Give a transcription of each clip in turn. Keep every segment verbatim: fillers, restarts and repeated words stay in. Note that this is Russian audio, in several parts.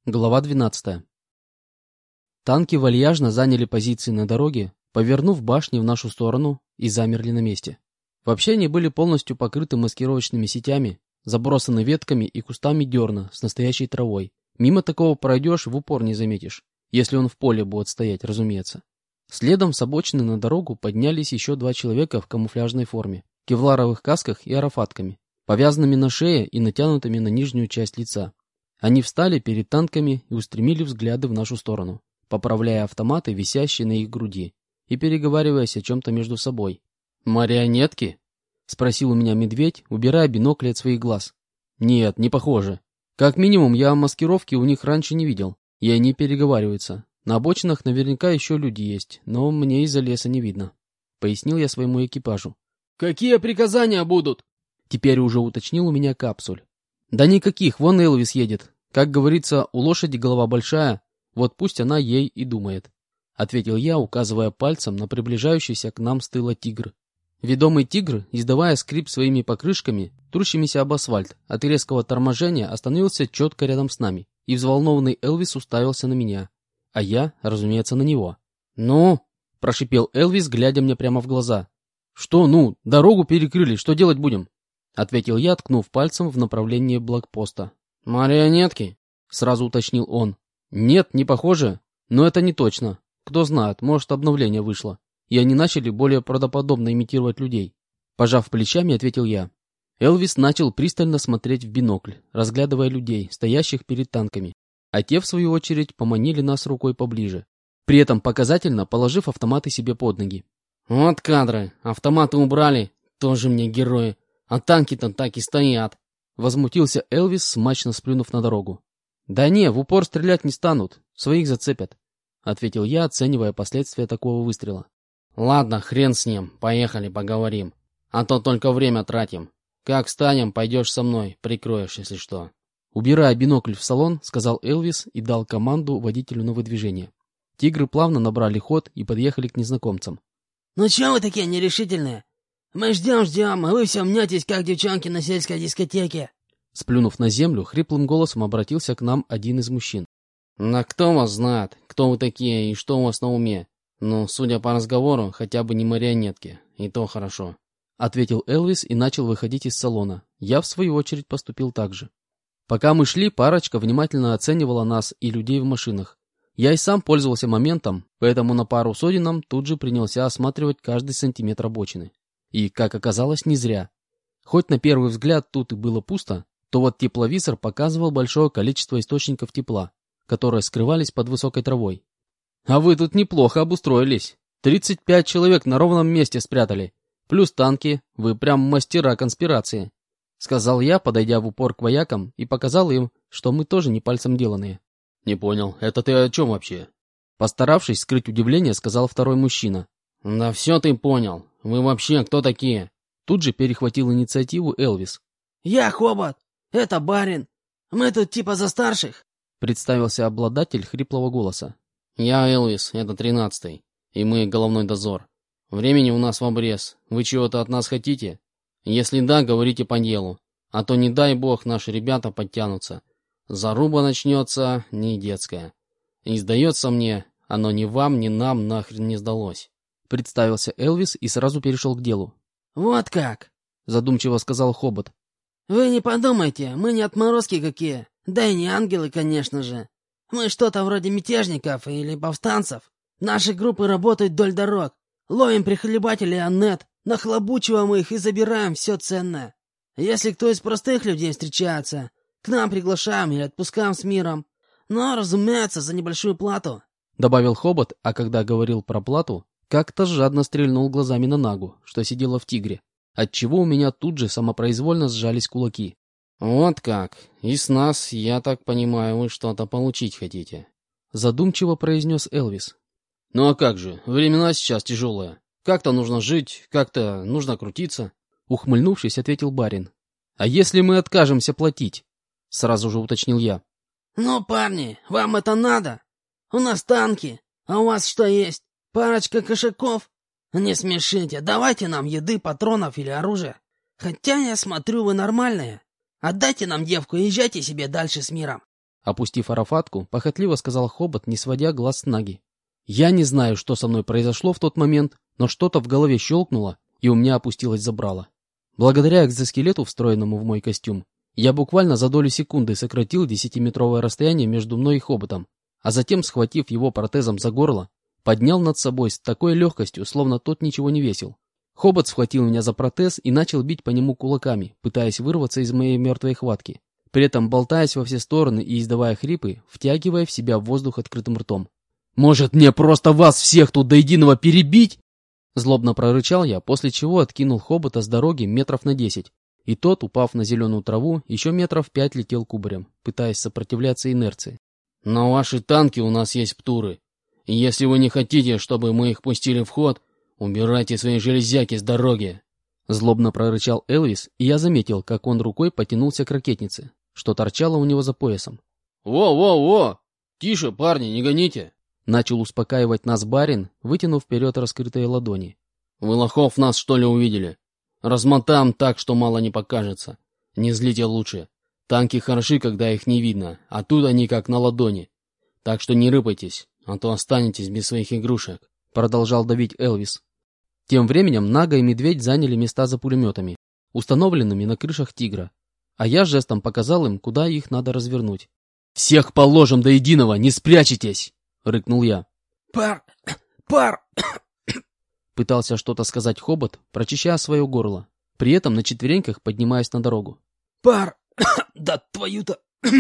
Глава двенадцатая. Танки вальяжно заняли позиции на дороге, повернув башни в нашу сторону и замерли на месте. Вообще они были полностью покрыты маскировочными сетями, забросаны ветками и кустами дерна с настоящей травой. Мимо такого пройдешь, в упор не заметишь, если он в поле будет стоять, разумеется. Следом с обочины на дорогу поднялись еще два человека в камуфляжной форме, кевларовых касках и арафатками, повязанными на шее и натянутыми на нижнюю часть лица. Они встали перед танками и устремили взгляды в нашу сторону, поправляя автоматы, висящие на их груди, и переговариваясь о чем-то между собой. «Марионетки?» — спросил у меня медведь, убирая бинокли от своих глаз. «Нет, не похоже. Как минимум, я маскировки у них раньше не видел, и они переговариваются. На обочинах наверняка еще люди есть, но мне из-за леса не видно», — пояснил я своему экипажу. «Какие приказания будут?» — теперь уже уточнил у меня капсуль. «Да никаких, вон Элвис едет. Как говорится, у лошади голова большая, вот пусть она ей и думает», — ответил я, указывая пальцем на приближающийся к нам с тыла тигр. Ведомый тигр, издавая скрип своими покрышками, трущимися об асфальт, от резкого торможения остановился четко рядом с нами, и взволнованный Элвис уставился на меня, а я, разумеется, на него. «Ну?» — прошипел Элвис, глядя мне прямо в глаза. «Что «ну»? Дорогу перекрыли, что делать будем?» — ответил я, ткнув пальцем в направлении блокпоста. «Марионетки?» — сразу уточнил он. «Нет, не похоже, но это не точно. Кто знает, может, обновление вышло, и они начали более правдоподобно имитировать людей». Пожав плечами, ответил я. Элвис начал пристально смотреть в бинокль, разглядывая людей, стоящих перед танками, а те, в свою очередь, поманили нас рукой поближе, при этом показательно положив автоматы себе под ноги. «Вот кадры, автоматы убрали, тоже мне герои. А танки-то так и стоят!» Возмутился Элвис, смачно сплюнув на дорогу. «Да не, в упор стрелять не станут, своих зацепят», — ответил я, оценивая последствия такого выстрела. «Ладно, хрен с ним, поехали поговорим. А то только время тратим. Как встанем, пойдешь со мной, прикроешь, если что». Убирая бинокль в салон, сказал Элвис и дал команду водителю на выдвижение. Тигры плавно набрали ход и подъехали к незнакомцам. «Ну чё вы такие нерешительные? Мы ждем-ждем, а вы все мнетесь, как девчонки на сельской дискотеке». Сплюнув на землю, хриплым голосом обратился к нам один из мужчин. «Да кто вас знает, кто вы такие и что у вас на уме? Ну, судя по разговору, хотя бы не марионетки, и то хорошо», — ответил Элвис и начал выходить из салона. Я, в свою очередь, поступил так же. Пока мы шли, парочка внимательно оценивала нас и людей в машинах. Я и сам пользовался моментом, поэтому на пару с Одином тут же принялся осматривать каждый сантиметр обочины. И, как оказалось, не зря. Хоть на первый взгляд тут и было пусто, то вот тепловизор показывал большое количество источников тепла, которые скрывались под высокой травой. «А вы тут неплохо обустроились. тридцать пять человек на ровном месте спрятали. Плюс танки, вы прям мастера конспирации», — сказал я, подойдя в упор к воякам и показал им, что мы тоже не пальцем деланные. «Не понял, это ты о чем вообще?» Постаравшись скрыть удивление, сказал второй мужчина. «Да все ты понял. Вы вообще кто такие?» Тут же перехватил инициативу Элвис. «Я Хобот, это барин. Мы тут типа за старших», — представился обладатель хриплого голоса. «Я Элвис, это тринадцатый, и мы головной дозор. Времени у нас в обрез. Вы чего-то от нас хотите? Если да, говорите по делу. А то, не дай бог, наши ребята подтянутся. Заруба начнется не детская. И сдается мне, оно ни вам, ни нам нахрен не сдалось». Представился Элвис и сразу перешел к делу. «Вот как?» — задумчиво сказал Хобот. «Вы не подумайте, мы не отморозки какие, да и не ангелы, конечно же. Мы что-то вроде мятежников или повстанцев. Наши группы работают вдоль дорог, ловим прихлебателей Аннет, нахлобучиваем их и забираем все ценное. Если кто из простых людей встречается, к нам приглашаем или отпускаем с миром. Но, разумеется, за небольшую плату», — добавил Хобот, а когда говорил про плату, как-то жадно стрельнул глазами на Нагу, что сидела в тигре, отчего у меня тут же самопроизвольно сжались кулаки. «Вот как. И с нас, я так понимаю, вы что-то получить хотите», — задумчиво произнес Элвис. «Ну а как же, времена сейчас тяжелые. Как-то нужно жить, как-то нужно крутиться», — ухмыльнувшись, ответил барин. «А если мы откажемся платить?» — сразу же уточнил я. «Ну, парни, вам это надо? У нас танки, а у вас что есть? Парочка кошаков? Не смешите, давайте нам еды, патронов или оружия. Хотя я смотрю, вы нормальные. Отдайте нам девку и езжайте себе дальше с миром». Опустив арафатку, похотливо сказал Хобот, не сводя глаз с Наги. Я не знаю, что со мной произошло в тот момент, но что-то в голове щелкнуло, и у меня опустилось забрало. Благодаря экзоскелету, встроенному в мой костюм, я буквально за долю секунды сократил десятиметровое расстояние между мной и Хоботом, а затем, схватив его протезом за горло, поднял над собой с такой легкостью, словно тот ничего не весил. Хобот схватил меня за протез и начал бить по нему кулаками, пытаясь вырваться из моей мертвой хватки, при этом болтаясь во все стороны и издавая хрипы, втягивая в себя воздух открытым ртом. «Может, мне просто вас всех тут до единого перебить?» Злобно прорычал я, после чего откинул Хобота с дороги метров на десять, и тот, упав на зеленую траву, еще метров пять летел кубарем, пытаясь сопротивляться инерции. «На ваши танки у нас есть птуры. И если вы не хотите, чтобы мы их пустили в ход, убирайте свои железяки с дороги!» Злобно прорычал Элвис, и я заметил, как он рукой потянулся к ракетнице, что торчало у него за поясом. «Во-во-во! Тише, парни, не гоните!» Начал успокаивать нас барин, вытянув вперед раскрытые ладони. «Вы лохов нас, что ли, увидели? Размотаем так, что мало не покажется. Не злите лучше. Танки хороши, когда их не видно, а тут они как на ладони. Так что не рыпайтесь, а то останетесь без своих игрушек», — продолжал давить Элвис. Тем временем Нага и Медведь заняли места за пулеметами, установленными на крышах Тигра, а я жестом показал им, куда их надо развернуть. «Всех положим до единого, не спрячетесь!» — рыкнул я. «Пар! Пар!» Пытался что-то сказать Хобот, прочищая свое горло, при этом на четвереньках поднимаясь на дорогу. «Пар! Да твою-то!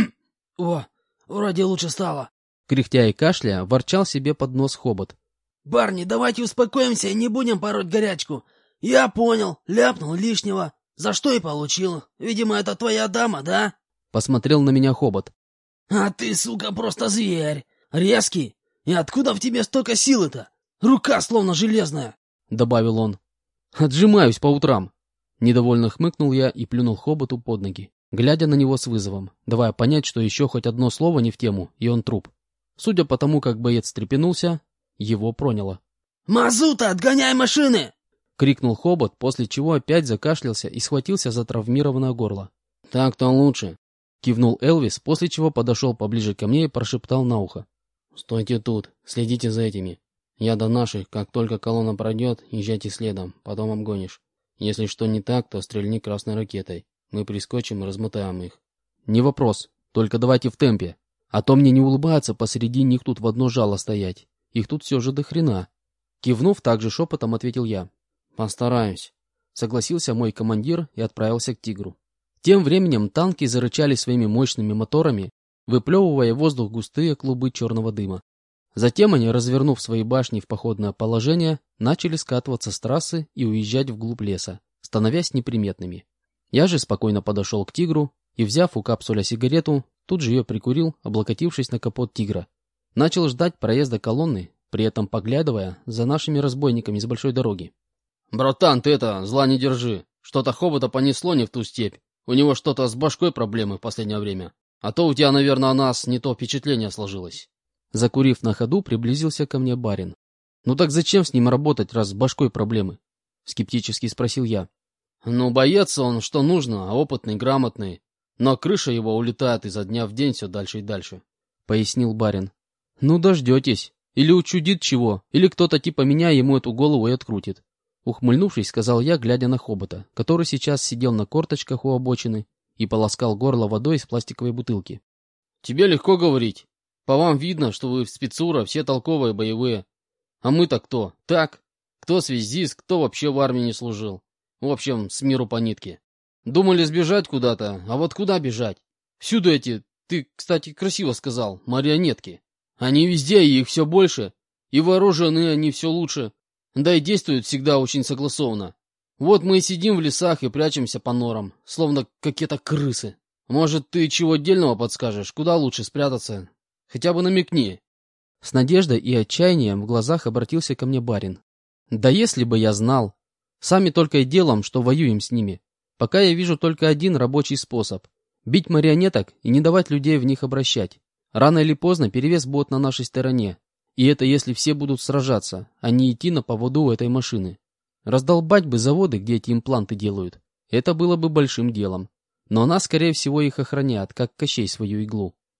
О, вроде лучше стало!» Кряхтя и кашляя, ворчал себе под нос Хобот. «Парни, давайте успокоимся и не будем пороть горячку. Я понял, ляпнул лишнего. За что и получил. Видимо, это твоя дама, да?» Посмотрел на меня Хобот. «А ты, сука, просто зверь. Резкий. И откуда в тебе столько силы-то? Рука словно железная!» Добавил он. «Отжимаюсь по утрам!» Недовольно хмыкнул я и плюнул Хоботу под ноги, глядя на него с вызовом, давая понять, что еще хоть одно слово не в тему, и он труп. Судя по тому, как боец встрепенулся, его проняло. «Мазута, отгоняй машины!» — крикнул Хобот, после чего опять закашлялся и схватился за травмированное горло. «Так-то лучше», — кивнул Элвис, после чего подошел поближе ко мне и прошептал на ухо. «Стойте тут, следите за этими. Я до наших, как только колонна пройдет, езжайте следом, потом обгонишь. Если что не так, то стрельни красной ракетой. Мы прискочим и размотаем их». «Не вопрос, только давайте в темпе. А то мне не улыбаться посреди них тут в одно жало стоять. Их тут все же до хрена». Кивнув, также шепотом ответил я. «Постараюсь», — согласился мой командир и отправился к Тигру. Тем временем танки зарычали своими мощными моторами, выплевывая в воздух густые клубы черного дыма. Затем они, развернув свои башни в походное положение, начали скатываться с трассы и уезжать вглубь леса, становясь неприметными. Я же спокойно подошел к Тигру и, взяв у капсуля сигарету, тут же ее прикурил, облокотившись на капот Тигра. Начал ждать проезда колонны, при этом поглядывая за нашими разбойниками с большой дороги. «Братан, ты это, зла не держи. Что-то Хобота понесло не в ту степь. У него что-то с башкой проблемы в последнее время. А то у тебя, наверное, о нас не то впечатление сложилось». Закурив на ходу, приблизился ко мне барин. «Ну так зачем с ним работать, раз с башкой проблемы?» — скептически спросил я. «Ну, боец он, что нужно, а опытный, грамотный. Но крыша его улетает изо дня в день все дальше и дальше», — пояснил барин. «Ну, дождетесь. Или учудит чего, или кто-то типа меня ему эту голову и открутит». Ухмыльнувшись, сказал я, глядя на Хобота, который сейчас сидел на корточках у обочины и полоскал горло водой из пластиковой бутылки. «Тебе легко говорить. По вам видно, что вы в спецура все толковые, боевые. А мы-то кто? Так? Кто связист, кто вообще в армии не служил? В общем, с миру по нитке. Думали сбежать куда-то, а вот куда бежать? Всюду эти, ты, кстати, красиво сказал, марионетки. Они везде, и их все больше. И вооружены они все лучше. Да и действуют всегда очень согласованно. Вот мы и сидим в лесах и прячемся по норам, словно какие-то крысы. Может, ты чего отдельного подскажешь, куда лучше спрятаться? Хотя бы намекни». С надеждой и отчаянием в глазах обратился ко мне барин. «Да если бы я знал. Сами только и делом, что воюем с ними. Пока я вижу только один рабочий способ. Бить марионеток и не давать людей в них обращать. Рано или поздно перевес будет на нашей стороне. И это если все будут сражаться, а не идти на поводу у этой машины. Раздолбать бы заводы, где эти импланты делают. Это было бы большим делом. Но нас, скорее всего, их охранят, как Кощей свою иглу.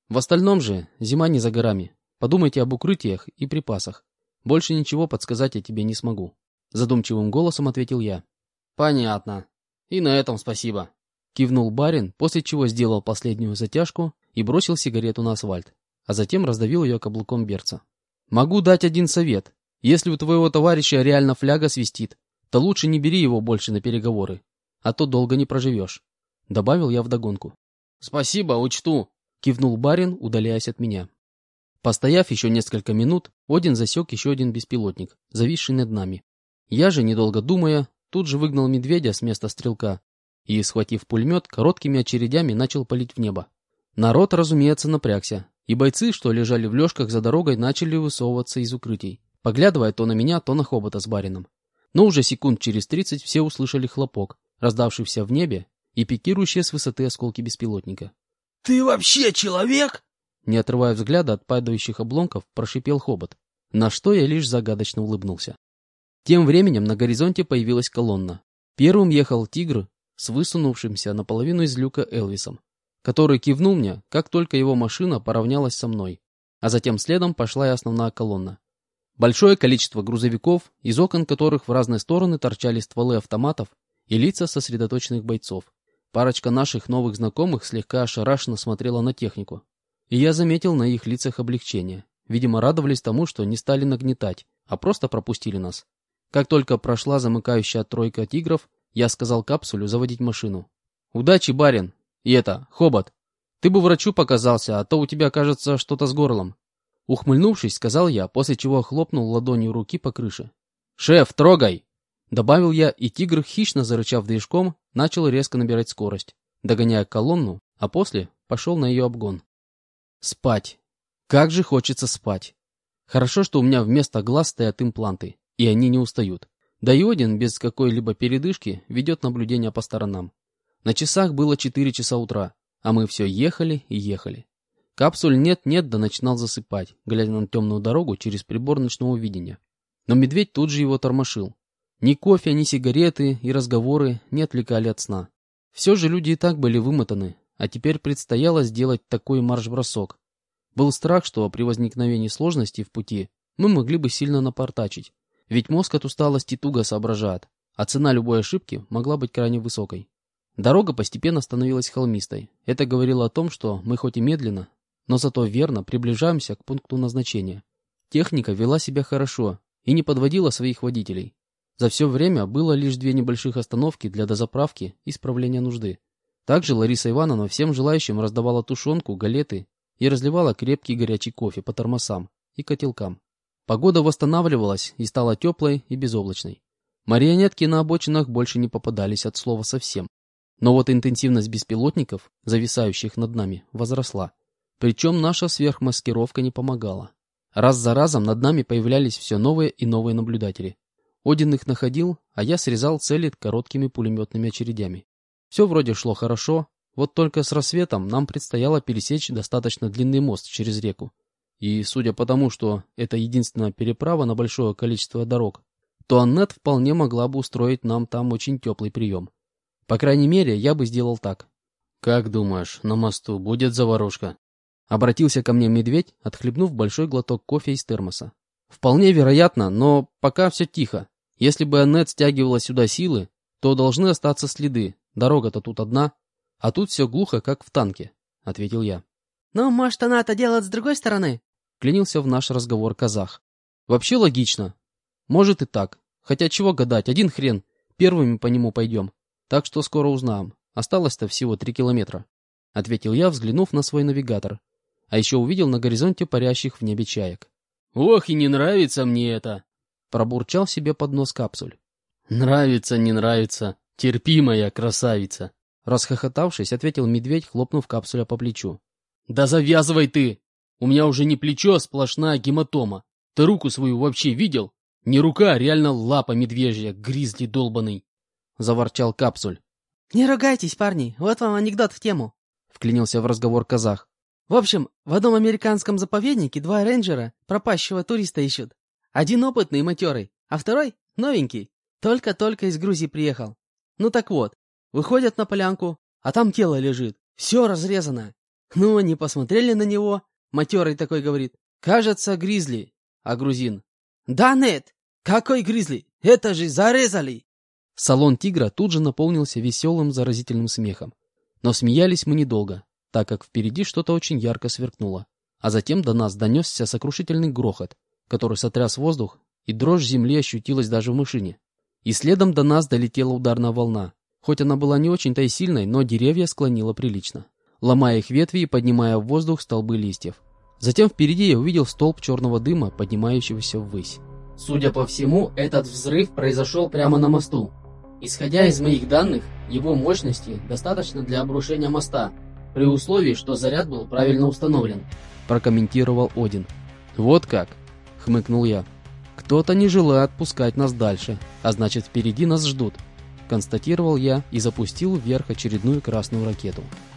В остальном же зима не за горами. Подумайте об укрытиях и припасах. Больше ничего подсказать я тебе не смогу. Задумчивым голосом ответил я. Понятно. И на этом спасибо. Кивнул барин, после чего сделал последнюю затяжку и бросил сигарету на асфальт, а затем раздавил ее каблуком берца. Могу дать один совет. Если у твоего товарища реально фляга свистит, то лучше не бери его больше на переговоры, а то долго не проживешь. Добавил я вдогонку. Спасибо, учту. Кивнул барин, удаляясь от меня. Постояв еще несколько минут, Один засек еще один беспилотник, зависший над нами. Я же, недолго думая, тут же выгнал медведя с места стрелка и, схватив пулемет, короткими очередями начал палить в небо. Народ, разумеется, напрягся, и бойцы, что лежали в лёжках за дорогой, начали высовываться из укрытий, поглядывая то на меня, то на хобота с барином. Но уже секунд через тридцать все услышали хлопок, раздавшийся в небе, и пикирующие с высоты осколки беспилотника. «Ты вообще человек?» Не отрывая взгляда от падающих обломков, прошипел хобот, на что я лишь загадочно улыбнулся. Тем временем на горизонте появилась колонна. Первым ехал тигр с высунувшимся наполовину из люка Элвисом, который кивнул мне, как только его машина поравнялась со мной, а затем следом пошла и основная колонна. Большое количество грузовиков, из окон которых в разные стороны торчали стволы автоматов и лица сосредоточенных бойцов. Парочка наших новых знакомых слегка ошарашенно смотрела на технику. И я заметил на их лицах облегчение. Видимо, радовались тому, что не стали нагнетать, а просто пропустили нас. Как только прошла замыкающая тройка тигров, я сказал капсулю заводить машину. «Удачи, барин! И это, хобот! Ты бы врачу показался, а то у тебя, кажется, что-то с горлом». Ухмыльнувшись, сказал я, после чего хлопнул ладонью руки по крыше. «Шеф, трогай!» Добавил я, и тигр, хищно зарычав движком, начал резко набирать скорость, догоняя колонну, а после пошел на ее обгон. Спать. Как же хочется спать. Хорошо, что у меня вместо глаз стоят импланты, и они не устают. Да и Один без какой-либо передышки ведет наблюдение по сторонам. На часах было четыре часа утра, а мы все ехали и ехали. Капсуль нет-нет да начинал засыпать, глядя на темную дорогу через прибор ночного видения. Но медведь тут же его тормошил. Ни кофе, ни сигареты и разговоры не отвлекали от сна. Все же люди и так были вымотаны, а теперь предстояло сделать такой марш-бросок. Был страх, что при возникновении сложностей в пути мы могли бы сильно напортачить, ведь мозг от усталости туго соображает, а цена любой ошибки могла быть крайне высокой. Дорога постепенно становилась холмистой. Это говорило о том, что мы хоть и медленно, но зато верно приближаемся к пункту назначения. Техника вела себя хорошо и не подводила своих водителей. За все время было лишь две небольших остановки для дозаправки и справления нужды. Также Лариса Ивановна всем желающим раздавала тушенку, галеты и разливала крепкий горячий кофе по термосам и котелкам. Погода восстанавливалась и стала теплой и безоблачной. Марионетки на обочинах больше не попадались от слова совсем. Но вот интенсивность беспилотников, зависающих над нами, возросла. Причем наша сверхмаскировка не помогала. Раз за разом над нами появлялись все новые и новые наблюдатели. Один их находил, а я срезал цели короткими пулеметными очередями. Все вроде шло хорошо, вот только с рассветом нам предстояло пересечь достаточно длинный мост через реку. И судя по тому, что это единственная переправа на большое количество дорог, то Аннет вполне могла бы устроить нам там очень теплый прием. По крайней мере, я бы сделал так. «Как думаешь, на мосту будет заварушка?» Обратился ко мне медведь, отхлебнув большой глоток кофе из термоса. «Вполне вероятно, но пока все тихо. Если бы Аннет стягивала сюда силы, то должны остаться следы. Дорога-то тут одна, а тут все глухо, как в танке», — ответил я. «Ну, может, она это делает с другой стороны?» — вклинился в наш разговор казах. «Вообще логично. Может и так. Хотя чего гадать, один хрен. Первыми по нему пойдем. Так что скоро узнаем. Осталось-то всего три километра», — ответил я, взглянув на свой навигатор. А еще увидел на горизонте парящих в небе чаек. «Ох, и не нравится мне это!» — пробурчал себе под нос капсуль. «Нравится, не нравится. Терпи, моя красавица!» Расхохотавшись, ответил медведь, хлопнув капсуля по плечу. «Да завязывай ты! У меня уже не плечо, а сплошная гематома. Ты руку свою вообще видел? Не рука, а реально лапа медвежья, гризли долбаный!» — заворчал капсуль. «Не ругайтесь, парни, вот вам анекдот в тему», — вклинился в разговор казах. «В общем, в одном американском заповеднике два рейнджера пропащего туриста ищут. Один опытный и матерый, а второй новенький, только-только из Грузии приехал. Ну так вот, выходят на полянку, а там тело лежит, все разрезанное. Ну, они посмотрели на него. Матерый такой говорит: «Кажется, гризли». А грузин: «Да нет, какой гризли? Это же зарезали!» Салон «Тигра» тут же наполнился веселым заразительным смехом. Но смеялись мы недолго, так как впереди что-то очень ярко сверкнуло. А затем до нас донесся сокрушительный грохот, который сотряс воздух, и дрожь земли ощутилась даже в машине. И следом до нас долетела ударная волна. Хоть она была не очень-то и сильной, но деревья склонила прилично, ломая их ветви и поднимая в воздух столбы листьев. Затем впереди я увидел столб черного дыма, поднимающегося ввысь. Судя по всему, этот взрыв произошел прямо на мосту. Исходя из моих данных, его мощности достаточно для обрушения моста, при условии, что заряд был правильно установлен, прокомментировал Один. Вот как, хмыкнул я. Кто-то не желает отпускать нас дальше, а значит, впереди нас ждут, констатировал я и запустил вверх очередную красную ракету.